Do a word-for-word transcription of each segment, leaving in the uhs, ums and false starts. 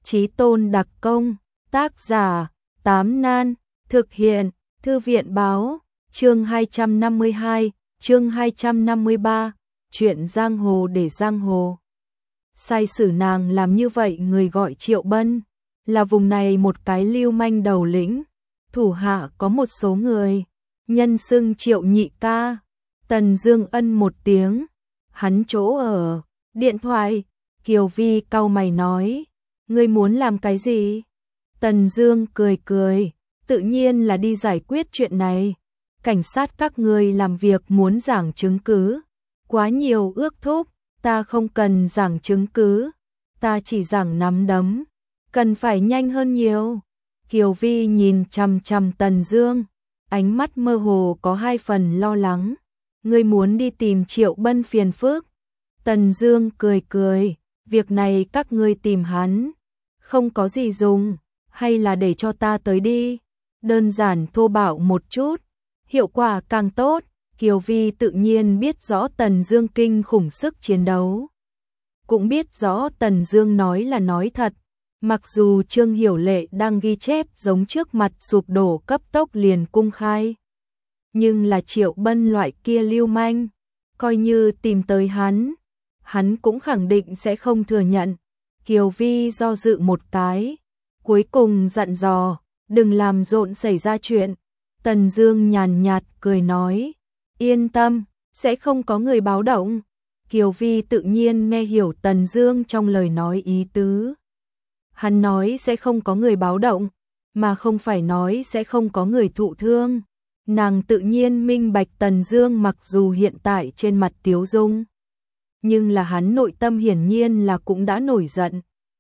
Chí tôn đặc công, tác giả, Tám Nan, thực hiện, Thư viện báo, chương hai trăm năm mươi hai, chương hai trăm năm mươi ba, chuyện giang hồ để giang hồ. Sai sử nàng làm như vậy người gọi Triệu Bân, là vùng này một cái lưu manh đầu lĩnh, thủ hạ có một số người, nhân xưng Triệu nhị ca. Tần Dương ân một tiếng, hắn chỗ ở, điện thoại, Kiều Vi cau mày nói, ngươi muốn làm cái gì? Tần Dương cười cười, tự nhiên là đi giải quyết chuyện này. Cảnh sát các ngươi làm việc muốn giảng chứng cứ, quá nhiều ước thúc, ta không cần giảng chứng cứ, ta chỉ giảng nắm đấm, cần phải nhanh hơn nhiều. Kiều Vi nhìn chằm chằm Tần Dương, ánh mắt mơ hồ có hai phần lo lắng. Ngươi muốn đi tìm Triệu Bân phiền phức? Tần Dương cười cười, việc này các ngươi tìm hắn, không có gì dùng, hay là để cho ta tới đi, đơn giản thô bạo một chút, hiệu quả càng tốt. Kiều Vi tự nhiên biết rõ Tần Dương kinh khủng sức chiến đấu, cũng biết rõ Tần Dương nói là nói thật, mặc dù Trương Hiểu Lệ đang ghi chép giống trước mặt sụp đổ cấp tốc liền cung khai, nhưng là Triệu Bân loại kia lưu manh, coi như tìm tới hắn, hắn cũng khẳng định sẽ không thừa nhận. Kiều Vi do dự một cái, cuối cùng dặn dò, đừng làm rộn xảy ra chuyện. Tần Dương nhàn nhạt cười nói, yên tâm, sẽ không có người báo động. Kiều Vi tự nhiên nghe hiểu Tần Dương trong lời nói ý tứ. Hắn nói sẽ không có người báo động, mà không phải nói sẽ không có người thụ thương. Nàng tự nhiên minh bạch Tần Dương mặc dù hiện tại trên mặt tiếu dung, nhưng là hắn nội tâm hiển nhiên là cũng đã nổi giận.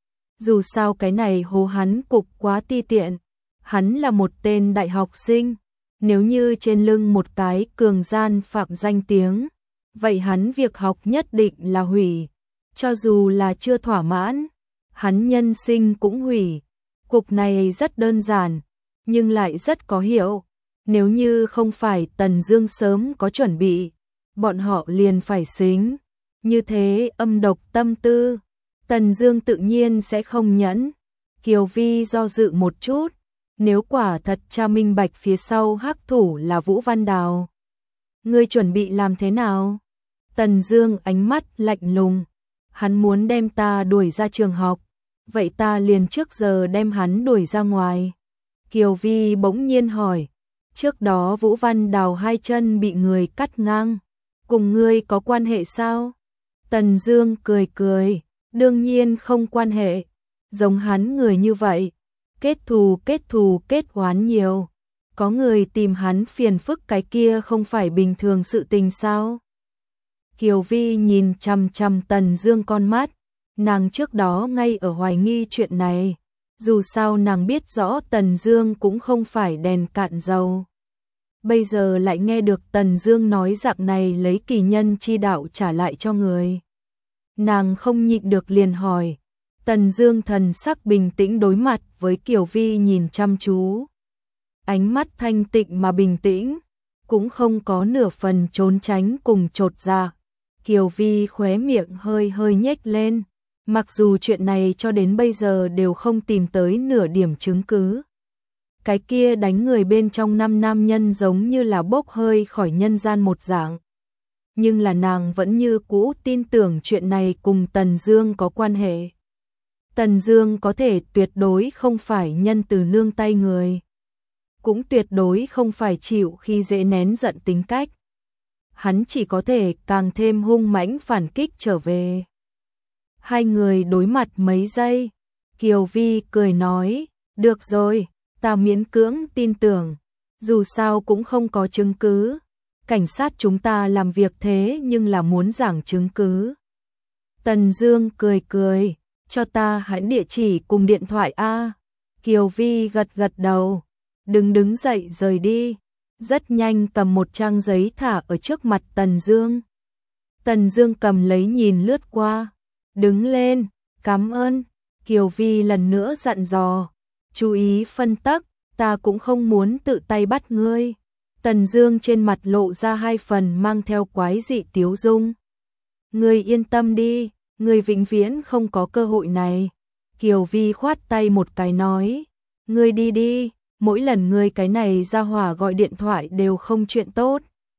Dù sao cái này hồ hắn cục quá ti tiện, hắn là một tên đại học sinh, nếu như trên lưng một cái cường gian phạm danh tiếng, vậy hắn việc học nhất định là hủy, cho dù là chưa thỏa mãn, hắn nhân sinh cũng hủy. Cục này rất đơn giản, nhưng lại rất có hiệu. Nếu như không phải Tần Dương sớm có chuẩn bị, bọn họ liền phải xính. Như thế âm độc tâm tư, Tần Dương tự nhiên sẽ không nhẫn. Kiều Vi do dự một chút, nếu quả thật tra minh bạch phía sau hắc thủ là Vũ Văn Đào, ngươi chuẩn bị làm thế nào? Tần Dương ánh mắt lạnh lùng, hắn muốn đem ta đuổi ra trường học, vậy ta liền trước giờ đem hắn đuổi ra ngoài. Kiều Vi bỗng nhiên hỏi, trước đó Vũ Văn Đào hai chân bị người cắt ngang, cùng ngươi có quan hệ sao? Tần Dương cười cười, đương nhiên không quan hệ, giống hắn người như vậy, kết thù kết thù kết oán nhiều, có người tìm hắn phiền phức cái kia không phải bình thường sự tình sao? Kiều Vi nhìn chằm chằm Tần Dương con mắt, nàng trước đó ngay ở hoài nghi chuyện này, dù sao nàng biết rõ Tần Dương cũng không phải đèn cạn dầu. Bây giờ lại nghe được Tần Dương nói dạng này lấy kỳ nhân chi đạo trả lại cho người. Nàng không nhịn được liền hỏi. Tần Dương thần sắc bình tĩnh đối mặt với Kiều Vi nhìn chăm chú. Ánh mắt thanh tịnh mà bình tĩnh, cũng không có nửa phần trốn tránh cùng chột dạ. Kiều Vi khóe miệng hơi hơi nhếch lên, mặc dù chuyện này cho đến bây giờ đều không tìm tới nửa điểm chứng cứ. Cái kia đánh người bên trong năm nam nhân giống như là bốc hơi khỏi nhân gian một dạng. Nhưng là nàng vẫn như cũ tin tưởng chuyện này cùng Tần Dương có quan hệ. Tần Dương có thể tuyệt đối không phải nhân từ nương tay người, cũng tuyệt đối không phải chịu khi dễ nén giận tính cách. Hắn chỉ có thể càng thêm hung mãnh phản kích trở về. Hai người đối mặt mấy giây, Kiều Vi cười nói, được rồi, ta miễn cưỡng tin tưởng, dù sao cũng không có chứng cứ. Cảnh sát chúng ta làm việc thế nhưng là muốn giảng chứng cứ. Tần Dương cười cười, cho ta hãy địa chỉ cùng điện thoại a. Kiều Vi gật gật đầu, đừng đứng dậy rời đi, rất nhanh cầm một trang giấy thả ở trước mặt Tần Dương. Tần Dương cầm lấy nhìn lướt qua, đứng lên, cảm ơn. Kiều Vi lần nữa dặn dò, chú ý phân tắc, ta cũng không muốn tự tay bắt ngươi. Tần Dương trên mặt lộ ra hai phần mang theo quái dị tiếu dung. Ngươi yên tâm đi, ngươi vĩnh viễn không có cơ hội này. Kiều Vi khoát tay một cái nói, ngươi đi đi, mỗi lần ngươi cái này ra hỏa gọi điện thoại đều không chuyện tốt.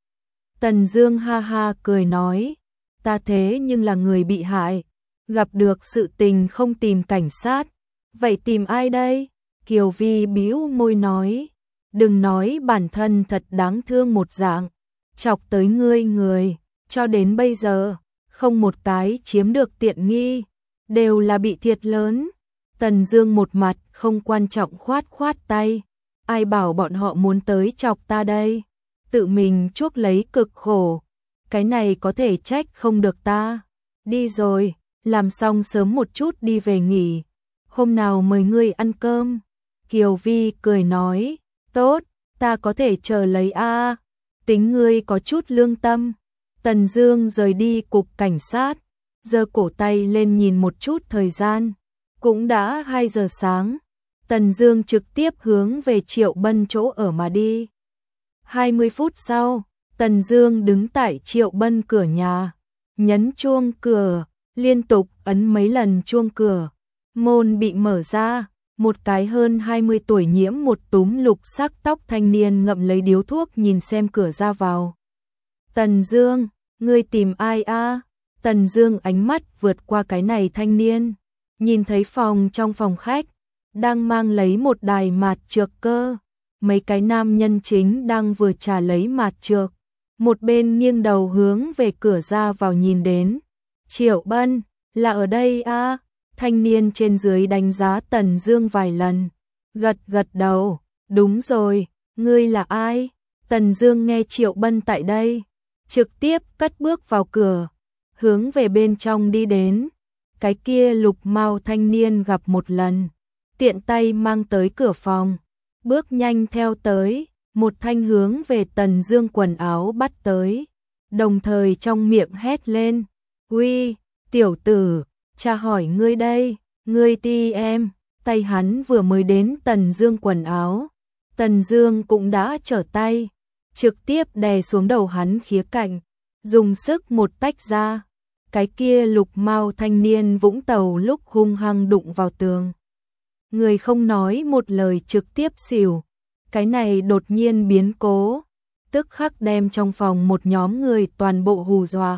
Tần Dương ha ha cười nói, ta thế nhưng là người bị hại, gặp được sự tình không tìm cảnh sát, vậy tìm ai đây? Kiều Vi bĩu môi nói, đừng nói bản thân thật đáng thương một dạng, chọc tới ngươi người, cho đến bây giờ, không một cái chiếm được tiện nghi, đều là bị thiệt lớn. Tần Dương một mặt không quan trọng khoát khoát tay, ai bảo bọn họ muốn tới chọc ta đây, tự mình chuốc lấy cực khổ, cái này có thể trách không được ta. Đi rồi, làm xong sớm một chút đi về nghỉ, hôm nào mời ngươi ăn cơm. Kiều Vi cười nói, tốt, ta có thể chờ lấy a, tính ngươi có chút lương tâm. Tần Dương rời đi cục cảnh sát, giơ cổ tay lên nhìn một chút thời gian, cũng đã hai giờ sáng. Tần Dương trực tiếp hướng về Triệu Bân chỗ ở mà đi. hai mươi phút sau, Tần Dương đứng tại Triệu Bân cửa nhà, nhấn chuông cửa, liên tục ấn mấy lần chuông cửa. Môn bị mở ra, một cái hơn hai mươi tuổi nhiễm một túm lục sắc tóc thanh niên ngậm lấy điếu thuốc nhìn xem cửa ra vào. Tần Dương, ngươi tìm ai a? Tần Dương ánh mắt vượt qua cái này thanh niên, nhìn thấy phòng trong phòng khách đang mang lấy một đài mạt trược cơ, mấy cái nam nhân chính đang vừa trà lấy mạt trược, một bên nghiêng đầu hướng về cửa ra vào nhìn đến. Triệu Bân, là ở đây a? Thanh niên trên dưới đánh giá Tần Dương vài lần, gật gật đầu, đúng rồi, ngươi là ai? Tần Dương nghe Triệu Bân tại đây, trực tiếp cất bước vào cửa, hướng về bên trong đi đến. Cái kia lục mao thanh niên gặp một lần, tiện tay mang tới cửa phòng, bước nhanh theo tới, một thanh hướng về Tần Dương quần áo bắt tới, đồng thời trong miệng hét lên, "Uy, tiểu tử, cha hỏi ngươi đây, ngươi ti em." Tay hắn vừa mới đến Tần Dương quần áo, Tần Dương cũng đã trở tay, trực tiếp đè xuống đầu hắn khía cạnh, dùng sức một tách ra. Cái kia lục mao thanh niên Vũng Tàu lúc hung hăng đụng vào tường, người không nói một lời trực tiếp xỉu. Cái này đột nhiên biến cố, tức khắc đem trong phòng một nhóm người toàn bộ hù dọa.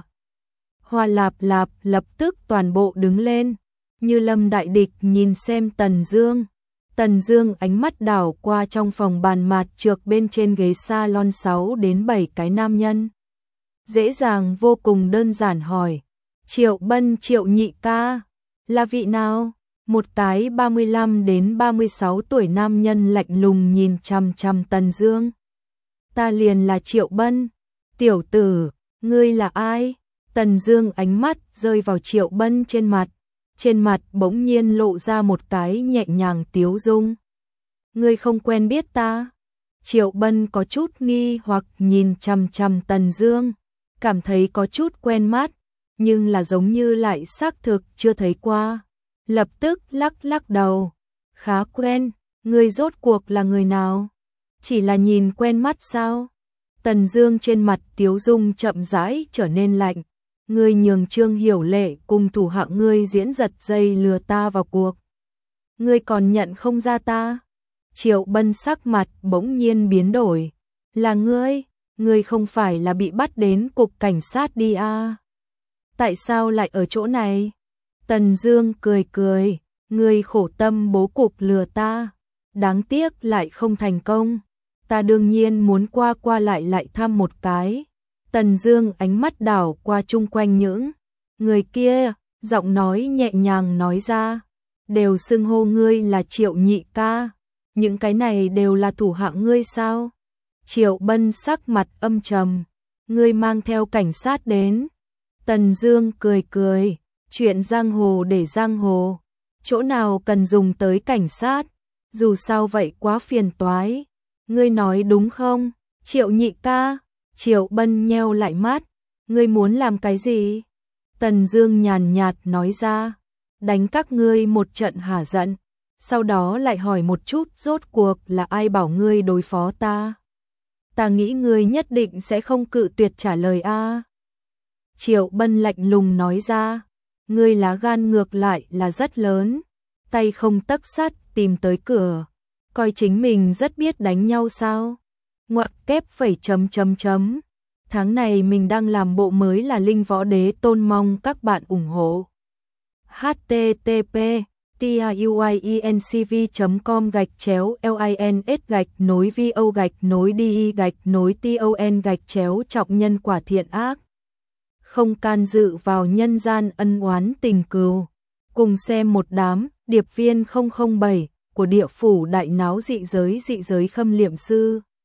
Hoa Lạp Lạp lập tức toàn bộ đứng lên, như lâm đại địch nhìn xem Tần Dương. Tần Dương ánh mắt đảo qua trong phòng bàn mạt trược bên trên ghế salon sáu đến bảy cái nam nhân. Dễ dàng vô cùng đơn giản hỏi, Triệu Bân Triệu nhị ca, là vị nào? Một cái ba mươi lăm đến ba mươi sáu tuổi nam nhân lạnh lùng nhìn chằm chằm Tần Dương. Ta liền là Triệu Bân. Tiểu tử, ngươi là ai? Tần Dương ánh mắt rơi vào Triệu Bân trên mặt, trên mặt bỗng nhiên lộ ra một cái nhẹ nhàng tiếu dung. Ngươi không quen biết ta? Triệu Bân có chút nghi hoặc nhìn chằm chằm Tần Dương, cảm thấy có chút quen mắt, nhưng là giống như lại xác thực chưa thấy qua. Lập tức lắc lắc đầu, khá quen, ngươi rốt cuộc là người nào? Chỉ là nhìn quen mắt sao? Tần Dương trên mặt tiếu dung chậm rãi trở nên lạnh, ngươi nhường Trương Hiểu Lệ cùng thủ hạ ngươi diễn giật dây lừa ta vào cuộc. Ngươi còn nhận không ra ta? Triệu Bân sắc mặt bỗng nhiên biến đổi, là ngươi, ngươi không phải là bị bắt đến cục cảnh sát đi à? Tại sao lại ở chỗ này? Tần Dương cười cười, ngươi khổ tâm bố cục lừa ta, đáng tiếc lại không thành công, ta đương nhiên muốn qua qua lại lại thăm một cái. Tần Dương ánh mắt đảo qua chung quanh những người kia, giọng nói nhẹ nhàng nói ra, đều xưng hô ngươi là Triệu nhị ca, những cái này đều là thủ hạ ngươi sao? Triệu Bân sắc mặt âm trầm, ngươi mang theo cảnh sát đến. Tần Dương cười cười, chuyện giang hồ để giang hồ, chỗ nào cần dùng tới cảnh sát, dù sao vậy quá phiền toái. Ngươi nói đúng không, Triệu nhị ca? Triệu Bân nheo lại mắt, ngươi muốn làm cái gì? Tần Dương nhàn nhạt nói ra, đánh các ngươi một trận hả giận, sau đó lại hỏi một chút rốt cuộc là ai bảo ngươi đối phó ta. Ta nghĩ ngươi nhất định sẽ không cự tuyệt trả lời a. Triệu Bân lạnh lùng nói ra, ngươi lá gan ngược lại là rất lớn, tay không tấc sắt tìm tới cửa, coi chính mình rất biết đánh nhau sao? Ngoặc kép phẩy chấm chấm chấm. Tháng này mình đang làm bộ mới là Linh Võ Đế Tôn, mong các bạn ủng hộ. h t t p tuyencv chấm com gạch chéo lins gạch nối vo gạch nối đi gạch nối ton gạch chéo trọng nhân quả thiện ác. Không can dự vào nhân gian ân oán tình cừu. Cùng xem một đám điệp viên không không bảy của địa phủ đại náo dị giới dị giới Khâm Liệm Sư.